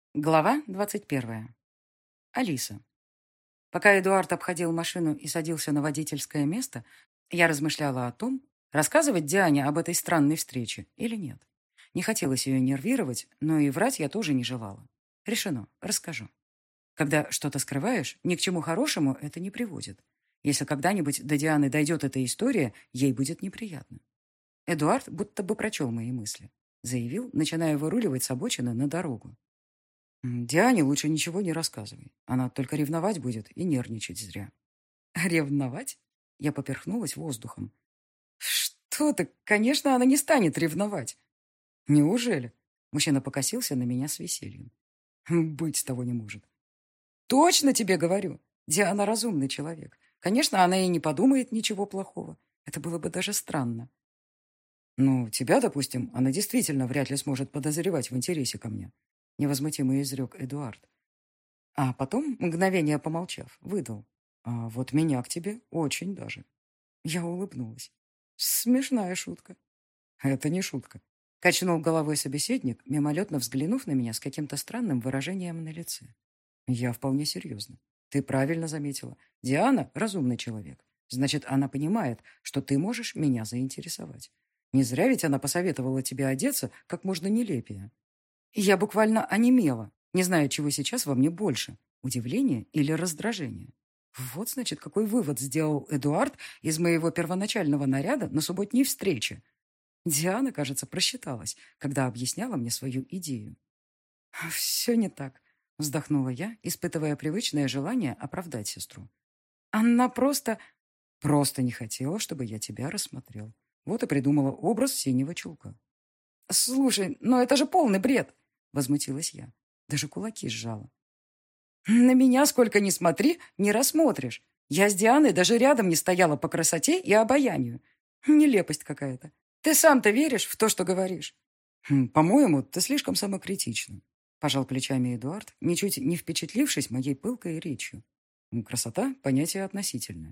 Глава 21. Алиса. Пока Эдуард обходил машину и садился на водительское место, я размышляла о том, рассказывать Диане об этой странной встрече или нет. Не хотелось ее нервировать, но и врать я тоже не желала. Решено, расскажу. Когда что-то скрываешь, ни к чему хорошему это не приводит. Если когда-нибудь до Дианы дойдет эта история, ей будет неприятно. Эдуард будто бы прочел мои мысли. Заявил, начиная выруливать с обочины на дорогу. Диане лучше ничего не рассказывай. Она только ревновать будет и нервничать зря. Ревновать? Я поперхнулась воздухом. Что ты? Конечно, она не станет ревновать. Неужели? Мужчина покосился на меня с весельем. Быть того не может. Точно тебе говорю. Диана разумный человек. Конечно, она и не подумает ничего плохого. Это было бы даже странно. Ну, тебя, допустим, она действительно вряд ли сможет подозревать в интересе ко мне. Невозмутимо изрек Эдуард. А потом, мгновение помолчав, выдал. А вот меня к тебе очень даже. Я улыбнулась. Смешная шутка. Это не шутка. Качнул головой собеседник, мимолетно взглянув на меня с каким-то странным выражением на лице. Я вполне серьезно. Ты правильно заметила. Диана — разумный человек. Значит, она понимает, что ты можешь меня заинтересовать. Не зря ведь она посоветовала тебе одеться как можно нелепее. Я буквально онемела, не знаю, чего сейчас во мне больше – удивление или раздражение. Вот, значит, какой вывод сделал Эдуард из моего первоначального наряда на субботней встрече. Диана, кажется, просчиталась, когда объясняла мне свою идею. «Все не так», – вздохнула я, испытывая привычное желание оправдать сестру. «Она просто не хотела, чтобы я тебя рассмотрел. Вот и придумала образ синего чулка». «Слушай, но это же полный бред!» — возмутилась я. Даже кулаки сжала. «На меня, сколько ни смотри, не рассмотришь. Я с Дианой даже рядом не стояла по красоте и обаянию. Нелепость какая-то. Ты сам-то веришь в то, что говоришь?» «По-моему, ты слишком самокритична», — пожал плечами Эдуард, ничуть не впечатлившись моей пылкой речью. «Красота — понятие относительное».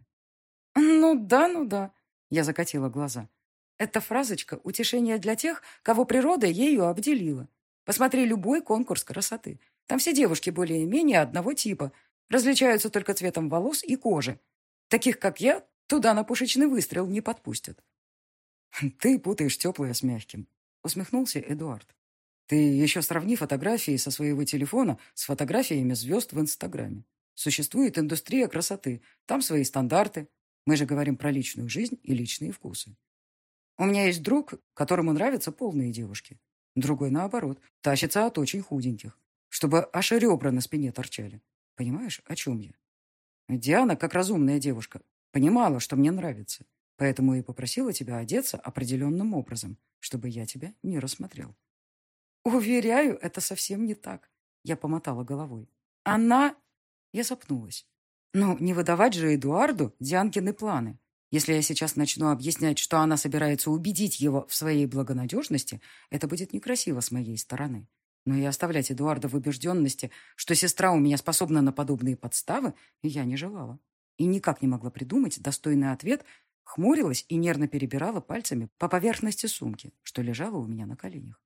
Ну да», — я закатила глаза. «Эта фразочка — утешение для тех, кого природа ею обделила. Посмотри любой конкурс красоты. Там все девушки более-менее одного типа, различаются только цветом волос и кожи. Таких, как я, туда на пушечный выстрел не подпустят». «Ты путаешь теплое с мягким», — усмехнулся Эдуард. «Ты еще сравни фотографии со своего телефона с фотографиями звезд в Инстаграме. Существует индустрия красоты, там свои стандарты. Мы же говорим про личную жизнь и личные вкусы. У меня есть друг, которому нравятся полные девушки. Другой, наоборот, тащится от очень худеньких, чтобы аж ребра на спине торчали. Понимаешь, о чем я? Диана, как разумная девушка, понимала, что мне нравится, поэтому и попросила тебя одеться определенным образом, чтобы я тебя не рассмотрел. Уверяю, это совсем не так. Я помотала головой. Она... Я запнулась. Ну, не выдавать же Эдуарду Дианкины планы. Если я сейчас начну объяснять, что она собирается убедить его в своей благонадежности, это будет некрасиво с моей стороны. Но и оставлять Эдуарда в убежденности, что сестра у меня способна на подобные подставы, я не желала. И никак не могла придумать достойный ответ, хмурилась и нервно перебирала пальцами по поверхности сумки, что лежала у меня на коленях.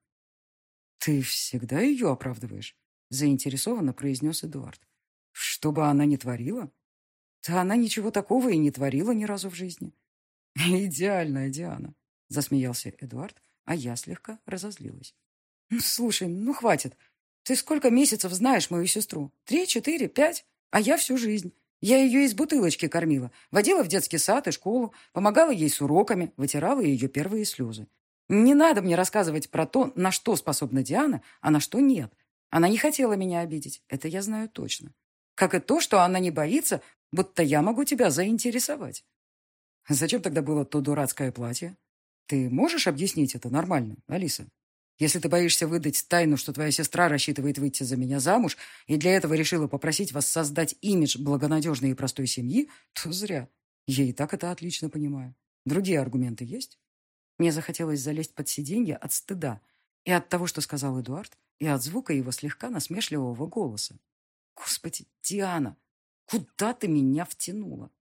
«Ты всегда ее оправдываешь?» – заинтересованно произнес Эдуард. «Что бы она ни творила?» «Да она ничего такого и не творила ни разу в жизни». «Идеальная Диана», – засмеялся Эдуард, а я слегка разозлилась. «Ну, слушай, ну хватит. Ты сколько месяцев знаешь мою сестру? 3, 4, 5? А я всю жизнь. Я ее из бутылочки кормила, водила в детский сад и школу, помогала ей с уроками, вытирала ее первые слезы. Не надо мне рассказывать про то, на что способна Диана, а на что нет. Она не хотела меня обидеть, это я знаю точно. Как и то, что она не боится, будто я могу тебя заинтересовать». «Зачем тогда было то дурацкое платье? Ты можешь объяснить это нормально, Алиса? Если ты боишься выдать тайну, что твоя сестра рассчитывает выйти за меня замуж, и для этого решила попросить вас создать имидж благонадежной и простой семьи, то зря. Я и так это отлично понимаю. Другие аргументы есть?» Мне захотелось залезть под сиденье от стыда и от того, что сказал Эдуард, и от звука его слегка насмешливого голоса. «Господи, Диана, куда ты меня втянула?»